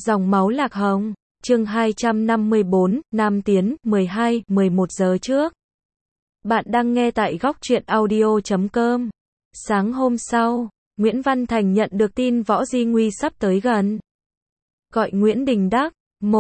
Dòng máu lạc hồng, chương 254, Nam Tiến, 11 giờ trước. Bạn đang nghe tại góc truyện audio.com. Sáng hôm sau, Nguyễn Văn Thành nhận được tin Võ Di Nguy sắp tới gần. Gọi Nguyễn Đình Đắc,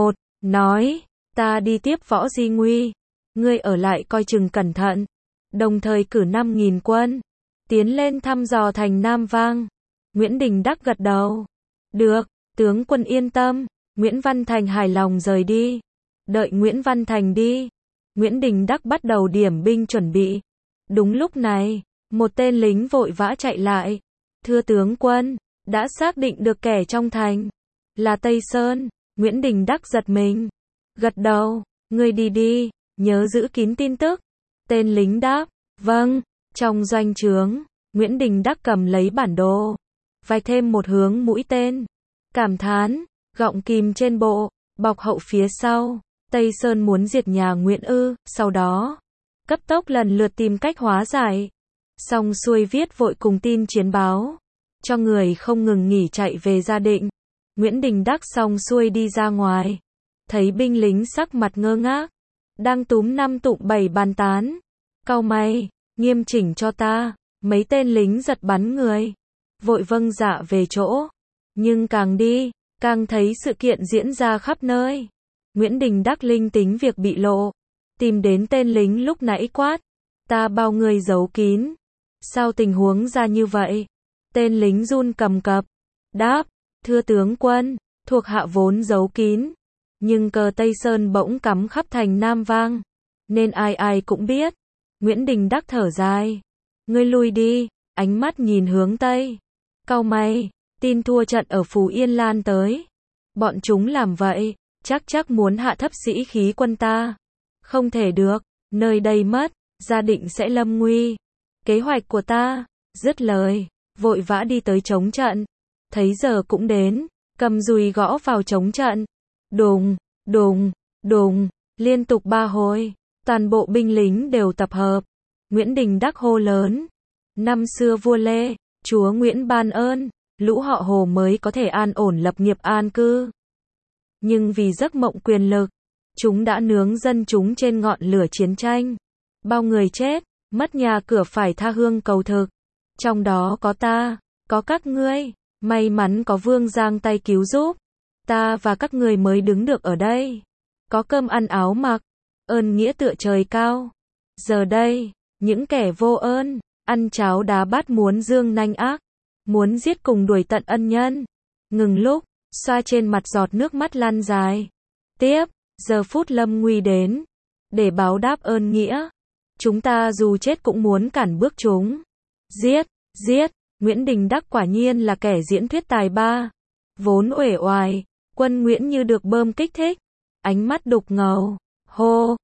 nói, ta đi tiếp Võ Di Nguy. Ngươi ở lại coi chừng cẩn thận. Đồng thời cử 5.000 quân, tiến lên thăm dò thành Nam Vang. Nguyễn Đình Đắc gật đầu. Được, tướng quân yên tâm. Nguyễn Văn Thành hài lòng rời đi. Đợi Nguyễn Văn Thành đi, Nguyễn Đình Đắc bắt đầu điểm binh chuẩn bị. Đúng lúc này, một tên lính vội vã chạy lại. Thưa tướng quân, đã xác định được kẻ trong thành là Tây Sơn. Nguyễn Đình Đắc giật mình, gật đầu. Ngươi đi, nhớ giữ kín tin tức. Tên lính đáp, vâng. Trong doanh trướng, Nguyễn Đình Đắc cầm lấy bản đồ, vạch thêm một hướng mũi tên, cảm thán, gọng kìm trên bộ, bọc hậu phía sau. Tây Sơn muốn diệt nhà Nguyễn ư? Sau đó, cấp tốc lần lượt tìm cách hóa giải. Xong xuôi viết vội cùng tin chiến báo cho người không ngừng nghỉ chạy về Gia Định. Nguyễn Đình Đắc xong xuôi đi ra ngoài, thấy binh lính sắc mặt ngơ ngác, đang túm 5 tụng 7 bàn tán. Cau mày, nghiêm chỉnh cho ta. Mấy tên lính giật bắn người, vội vâng dạ về chỗ. Nhưng càng đi, càng thấy sự kiện diễn ra khắp nơi. Nguyễn Đình Đắc linh tính việc bị lộ, tìm đến tên lính lúc nãy quát, ta bao người giấu kín. Sao tình huống ra như vậy? Tên lính run cầm cập, đáp, thưa tướng quân, thuộc hạ vốn giấu kín, nhưng cờ Tây Sơn bỗng cắm khắp thành Nam Vang, nên ai ai cũng biết. Nguyễn Đình Đắc thở dài, ngươi lui đi, ánh mắt nhìn hướng Tây. Cau mày, tin thua trận ở Phú Yên lan tới. Bọn chúng làm vậy, chắc muốn hạ thấp sĩ khí quân ta. Không thể được, nơi đây mất, Gia Định sẽ lâm nguy. Kế hoạch của ta, dứt lời, vội vã đi tới chống trận. Thấy giờ cũng đến, cầm dùi gõ vào chống trận. Đùng, liên tục 3 hồi, toàn bộ binh lính đều tập hợp. Nguyễn Đình Đắc hô lớn, năm xưa vua Lê, chúa Nguyễn ban ơn, lũ họ Hồ mới có thể an ổn lập nghiệp an cư. Nhưng vì giấc mộng quyền lực, chúng đã nướng dân chúng trên ngọn lửa chiến tranh. Bao người chết, mất nhà cửa phải tha hương cầu thực. Trong đó có ta, có các ngươi. May mắn có Vương giang tay cứu giúp, ta và các ngươi mới đứng được ở đây. Có cơm ăn áo mặc, ơn nghĩa tựa trời cao. Giờ đây, những kẻ vô ơn, ăn cháo đá bát muốn dương nanh ác, muốn giết cùng đuổi tận ân nhân. Ngừng lúc, xoa trên mặt giọt nước mắt lan dài. Tiếp, giờ phút lâm nguy đến, để báo đáp ơn nghĩa. Chúng ta dù chết cũng muốn cản bước chúng. Giết, Nguyễn Đình Đắc quả nhiên là kẻ diễn thuyết tài ba. Vốn uể oải, quân Nguyễn như được bơm kích thích. Ánh mắt đục ngầu, hô,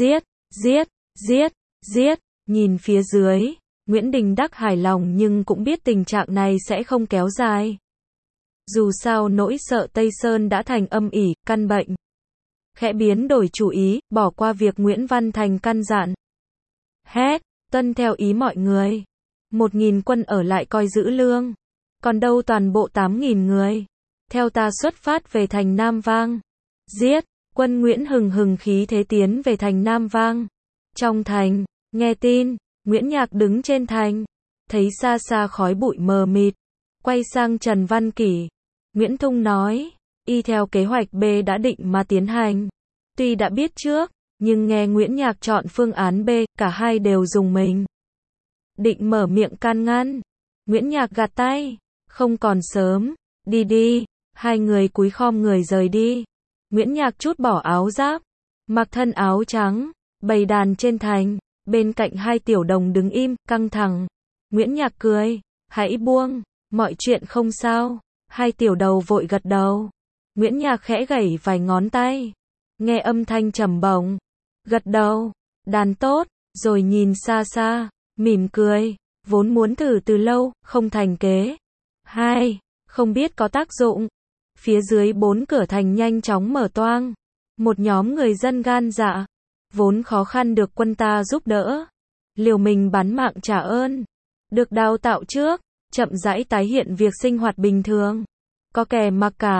giết, nhìn phía dưới. Nguyễn Đình Đắc hài lòng nhưng cũng biết tình trạng này sẽ không kéo dài. Dù sao nỗi sợ Tây Sơn đã thành âm ỉ, căn bệnh. Khẽ biến đổi chủ ý, bỏ qua việc Nguyễn Văn Thành căn dặn. Tuân theo ý mọi người. 1.000 quân ở lại coi giữ lương. Còn đâu toàn bộ 8.000 người. Theo ta xuất phát về thành Nam Vang. Giết, quân Nguyễn hừng khí thế tiến về thành Nam Vang. Trong thành, nghe tin, Nguyễn Nhạc đứng trên thành. Thấy xa xa khói bụi mờ mịt. Quay sang Trần Văn Kỷ. Nguyễn Thung nói, y theo kế hoạch B đã định mà tiến hành. Tuy đã biết trước, nhưng nghe Nguyễn Nhạc chọn phương án B, cả hai đều dùng mình. Định mở miệng can ngăn. Nguyễn Nhạc gạt tay, không còn sớm, đi. Hai người cúi khom người rời đi. Nguyễn Nhạc trút bỏ áo giáp, mặc thân áo trắng, bày đàn trên thành. Bên cạnh hai tiểu đồng đứng im, căng thẳng. Nguyễn Nhạc cười, hãy buông, mọi chuyện không sao. Hai tiểu đầu vội gật đầu. Nguyễn Nhạc khẽ gảy vài ngón tay, nghe âm thanh trầm bổng, gật đầu, đàn tốt, rồi nhìn xa, mỉm cười, vốn muốn thử từ lâu, không thành kế. Không biết có tác dụng. Phía dưới 4 cửa thành nhanh chóng mở toang. Một nhóm người dân gan dạ, vốn khó khăn được quân ta giúp đỡ, liều mình bán mạng trả ơn. Được đào tạo trước, chậm rãi tái hiện việc sinh hoạt bình thường. Có kẻ mặc cả,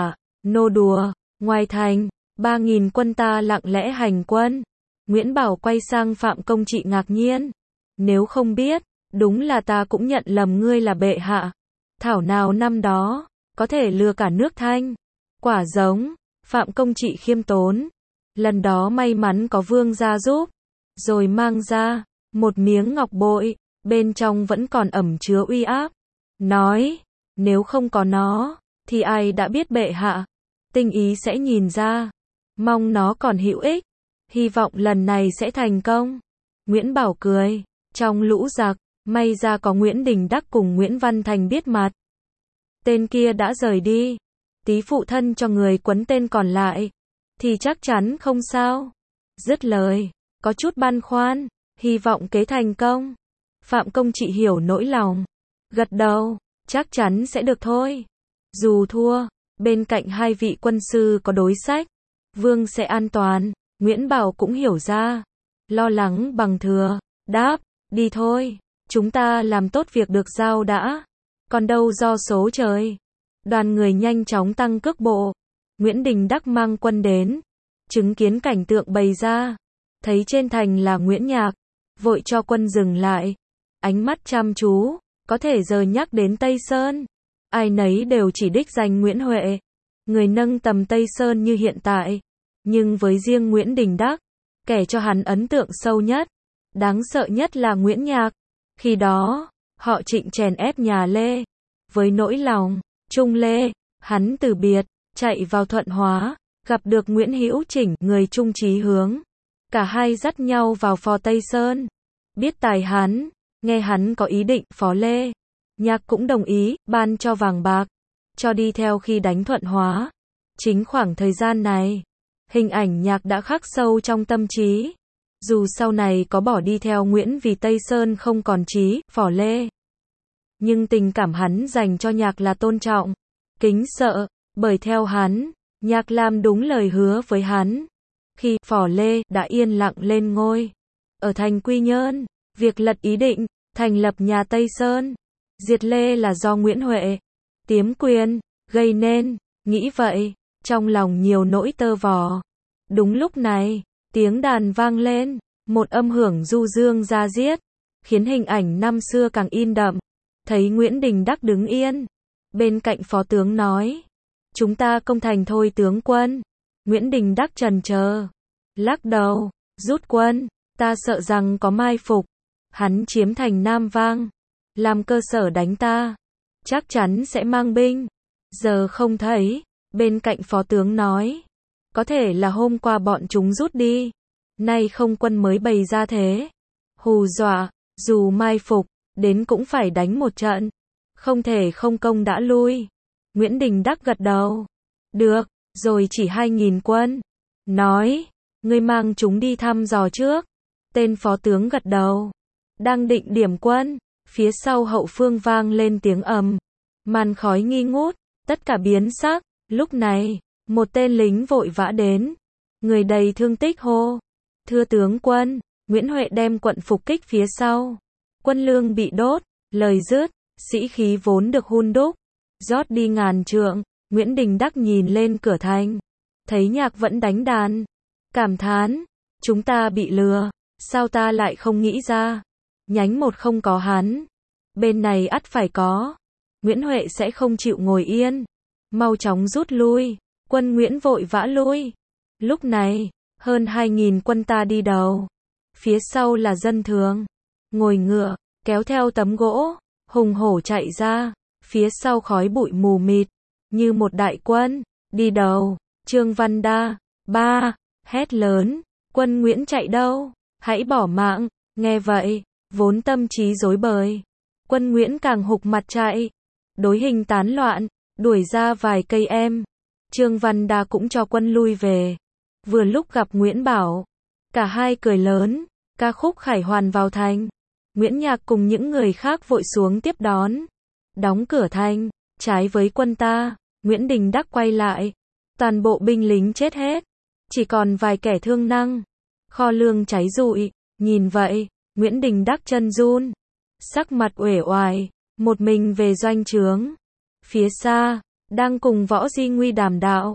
Nô đùa, ngoài thành, 3.000 quân ta lặng lẽ hành quân. Nguyễn Bảo quay sang Phạm Công Trị ngạc nhiên. Nếu không biết, đúng là ta cũng nhận lầm ngươi là bệ hạ. Thảo nào năm đó, có thể lừa cả nước Thanh. Quả giống, Phạm Công Trị khiêm tốn. Lần đó may mắn có vương gia giúp. Rồi mang ra, một miếng ngọc bội, bên trong vẫn còn ẩn chứa uy áp. Nói, nếu không có nó, thì ai đã biết bệ hạ. Tinh ý sẽ nhìn ra. Mong nó còn hữu ích. Hy vọng lần này sẽ thành công. Nguyễn Bảo cười. Trong lũ giặc, may ra có Nguyễn Đình Đắc cùng Nguyễn Văn Thành biết mặt. Tên kia đã rời đi. Tí phụ thân cho người quấn tên còn lại. Thì chắc chắn không sao. Dứt lời. Có chút băn khoăn. Hy vọng kế thành công. Phạm Công Trị hiểu nỗi lòng. Gật đầu. Chắc chắn sẽ được thôi. Dù thua, bên cạnh hai vị quân sư có đối sách. Vương sẽ an toàn. Nguyễn Bảo cũng hiểu ra. Lo lắng bằng thừa. Đáp. Đi thôi. Chúng ta làm tốt việc được giao đã. Còn đâu do số trời. Đoàn người nhanh chóng tăng cước bộ. Nguyễn Đình Đắc mang quân đến. Chứng kiến cảnh tượng bày ra. Thấy trên thành là Nguyễn Nhạc. Vội cho quân dừng lại. Ánh mắt chăm chú. Có thể giờ nhắc đến Tây Sơn. Ai nấy đều chỉ đích danh Nguyễn Huệ. Người nâng tầm Tây Sơn như hiện tại. Nhưng với riêng Nguyễn Đình Đắc, kẻ cho hắn ấn tượng sâu nhất, đáng sợ nhất là Nguyễn Nhạc. Khi đó, họ Trịnh chèn ép nhà Lê. Với nỗi lòng, Trung Lê, hắn từ biệt, chạy vào Thuận Hóa, gặp được Nguyễn Hữu Chỉnh, người chung chí hướng. Cả hai dắt nhau vào phò Tây Sơn. Biết tài hắn, nghe hắn có ý định phó Lê. Nhạc cũng đồng ý, ban cho vàng bạc, cho đi theo khi đánh Thuận Hóa. Chính khoảng thời gian này, hình ảnh Nhạc đã khắc sâu trong tâm trí. Dù sau này có bỏ đi theo Nguyễn vì Tây Sơn không còn chí, phò Lê. Nhưng tình cảm hắn dành cho Nhạc là tôn trọng, kính sợ, bởi theo hắn, Nhạc làm đúng lời hứa với hắn. Khi phò Lê đã yên lặng lên ngôi, ở thành Quy Nhơn, việc lật ý định, thành lập nhà Tây Sơn, diệt Lê là do Nguyễn Huệ, tiếm quyền, gây nên, nghĩ vậy, trong lòng nhiều nỗi tơ vò. Đúng lúc này, tiếng đàn vang lên, một âm hưởng du dương ra diết, khiến hình ảnh năm xưa càng in đậm. Thấy Nguyễn Đình Đắc đứng yên, bên cạnh phó tướng nói, chúng ta công thành thôi tướng quân. Nguyễn Đình Đắc chần chờ, lắc đầu, rút quân, ta sợ rằng có mai phục. Hắn chiếm thành Nam Vang, làm cơ sở đánh ta, chắc chắn sẽ mang binh. Giờ không thấy, bên cạnh phó tướng nói, có thể là hôm qua bọn chúng rút đi, nay không quân mới bày ra thế. Hù dọa, dù mai phục, đến cũng phải đánh một trận, không thể không công đã lui. Nguyễn Đình Đắc gật đầu, được, rồi chỉ 2.000 quân. Nói, ngươi mang chúng đi thăm dò trước. Tên phó tướng gật đầu, đang định điểm quân, phía sau hậu phương vang lên tiếng ầm, màn khói nghi ngút, tất cả biến sắc. Lúc này, một tên lính vội vã đến, người đầy thương tích hô, thưa tướng quân. Nguyễn Huệ đem quận phục kích phía sau, quân lương bị đốt, lời dứt, sĩ khí vốn được hun đúc, rót đi ngàn trượng. Nguyễn Đình Đắc nhìn lên cửa thành, thấy Nhạc vẫn đánh đàn, cảm thán, chúng ta bị lừa, sao ta lại không nghĩ ra. Nhánh một không có hắn, bên này ắt phải có. Nguyễn Huệ sẽ không chịu ngồi yên, mau chóng rút lui. Quân Nguyễn vội vã lui. Lúc này, hơn 2.000 quân ta đi đầu, phía sau là dân thường, ngồi ngựa, kéo theo tấm gỗ, hùng hổ chạy ra. Phía sau khói bụi mù mịt, như một đại quân, đi đầu, Trương Văn Đa, hét lớn, quân Nguyễn chạy đâu, hãy bỏ mạng. Nghe vậy, vốn tâm trí rối bời, quân Nguyễn càng hục mặt chạy, đối hình tán loạn, đuổi ra vài cây em. Trương Văn Đa cũng cho quân lui về. Vừa lúc gặp Nguyễn Bảo, cả hai cười lớn, ca khúc khải hoàn vào thành. Nguyễn Nhạc cùng những người khác vội xuống tiếp đón, đóng cửa thành. Trái với quân ta, Nguyễn Đình Đắc quay lại, toàn bộ binh lính chết hết, chỉ còn vài kẻ thương năng, kho lương cháy rụi. Nhìn vậy, Nguyễn Đình Đắc chân run, sắc mặt uể oải, một mình về doanh trướng. Phía xa, đang cùng Võ Di Nguy đàm đạo,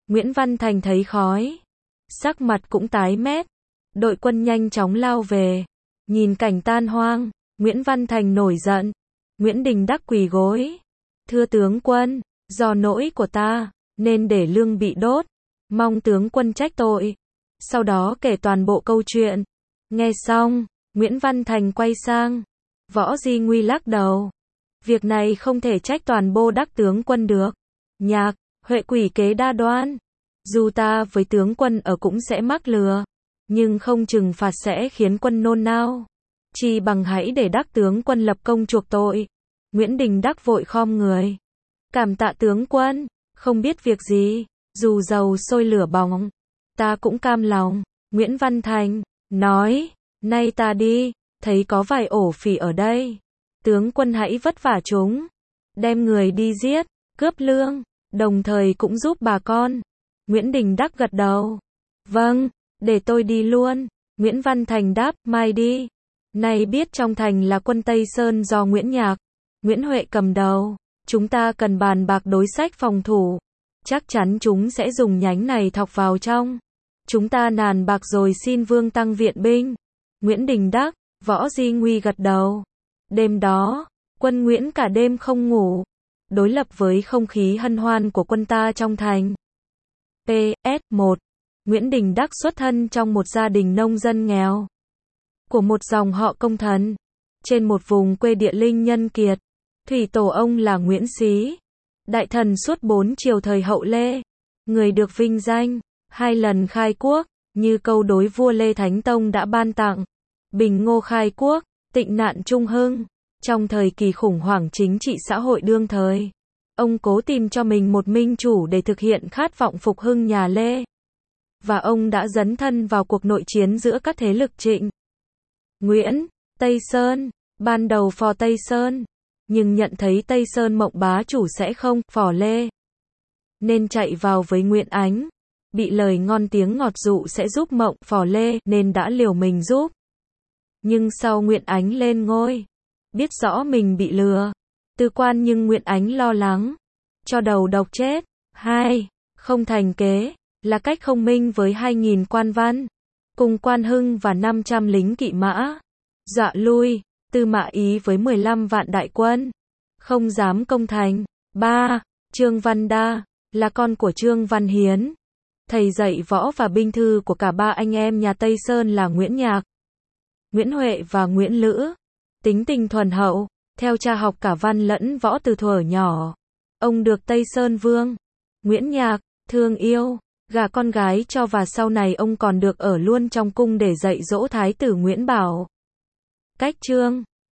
Nguyễn Văn Thành thấy khói, sắc mặt cũng tái mét. Đội quân nhanh chóng lao về. Nhìn cảnh tan hoang, Nguyễn Văn Thành nổi giận. Nguyễn Đình Đắc quỳ gối. Thưa tướng quân, do lỗi của ta, nên để lương bị đốt. Mong tướng quân trách tội. Sau đó kể toàn bộ câu chuyện. Nghe xong, Nguyễn Văn Thành quay sang. Võ Di Nguy lắc đầu. Việc này không thể trách toàn bộ Đắc tướng quân được. Nhạc, Huệ quỷ kế đa đoan. Dù ta với tướng quân ở cũng sẽ mắc lừa, nhưng không trừng phạt sẽ khiến quân nôn nao. Chi bằng hãy để Đắc tướng quân lập công chuộc tội. Nguyễn Đình Đắc vội khom người. Cảm tạ tướng quân, không biết việc gì, dù dầu sôi lửa bỏng, ta cũng cam lòng. Nguyễn Văn Thành nói, nay ta đi, thấy có vài ổ phỉ ở đây. Tướng quân hãy vất vả chúng, đem người đi giết, cướp lương, đồng thời cũng giúp bà con. Nguyễn Đình Đắc gật đầu. Vâng, để tôi đi luôn. Nguyễn Văn Thành đáp, mai đi. Nay biết trong thành là quân Tây Sơn do Nguyễn Nhạc, Nguyễn Huệ cầm đầu. Chúng ta cần bàn bạc đối sách phòng thủ. Chắc chắn chúng sẽ dùng nhánh này thọc vào trong. Chúng ta nàn bạc rồi xin Vương tăng viện binh. Nguyễn Đình Đắc, Võ Di Nguy gật đầu. Đêm đó, quân Nguyễn cả đêm không ngủ. Đối lập với không khí hân hoan của quân ta trong thành. PS 1. Nguyễn Đình Đắc xuất thân trong một gia đình nông dân nghèo, của một dòng họ công thần, trên một vùng quê địa linh nhân kiệt. Thủy tổ ông là Nguyễn Xí, đại thần suốt 4 triều thời hậu Lê, người được vinh danh 2 lần khai quốc, như câu đối vua Lê Thánh Tông đã ban tặng. Bình Ngô khai quốc, tịnh nạn trung hưng. Trong thời kỳ khủng hoảng chính trị xã hội đương thời, ông cố tìm cho mình một minh chủ để thực hiện khát vọng phục hưng nhà Lê. Và ông đã dấn thân vào cuộc nội chiến giữa các thế lực Trịnh, Nguyễn, Tây Sơn, ban đầu phò Tây Sơn, nhưng nhận thấy Tây Sơn Mộng bá chủ sẽ không phò Lê, nên chạy vào với Nguyễn Ánh. Bị lời ngon tiếng ngọt dụ sẽ giúp Mộng phò Lê nên đã liều mình giúp. Nhưng sau Nguyễn Ánh lên ngôi, biết rõ mình bị lừa, tư quan nhưng Nguyễn Ánh lo lắng, cho đầu độc chết. 2. Không thành kế, là cách không minh với 2.000 quan văn, cùng quan hưng và 500 lính kỵ mã. Dọa lui, Tư Mã Ý với 15 vạn đại quân, không dám công thành. 3. Trương Văn Đa, là con của Trương Văn Hiến, thầy dạy võ và binh thư của cả ba anh em nhà Tây Sơn là Nguyễn Nhạc, Nguyễn Huệ và Nguyễn Lữ. Tính tình thuần hậu, theo cha học cả văn lẫn võ từ thuở nhỏ. Ông được Tây Sơn Vương Nguyễn Nhạc thương yêu, gả con gái cho, và sau này ông còn được ở luôn trong cung để dạy dỗ Thái tử Nguyễn Bảo. Cách Trương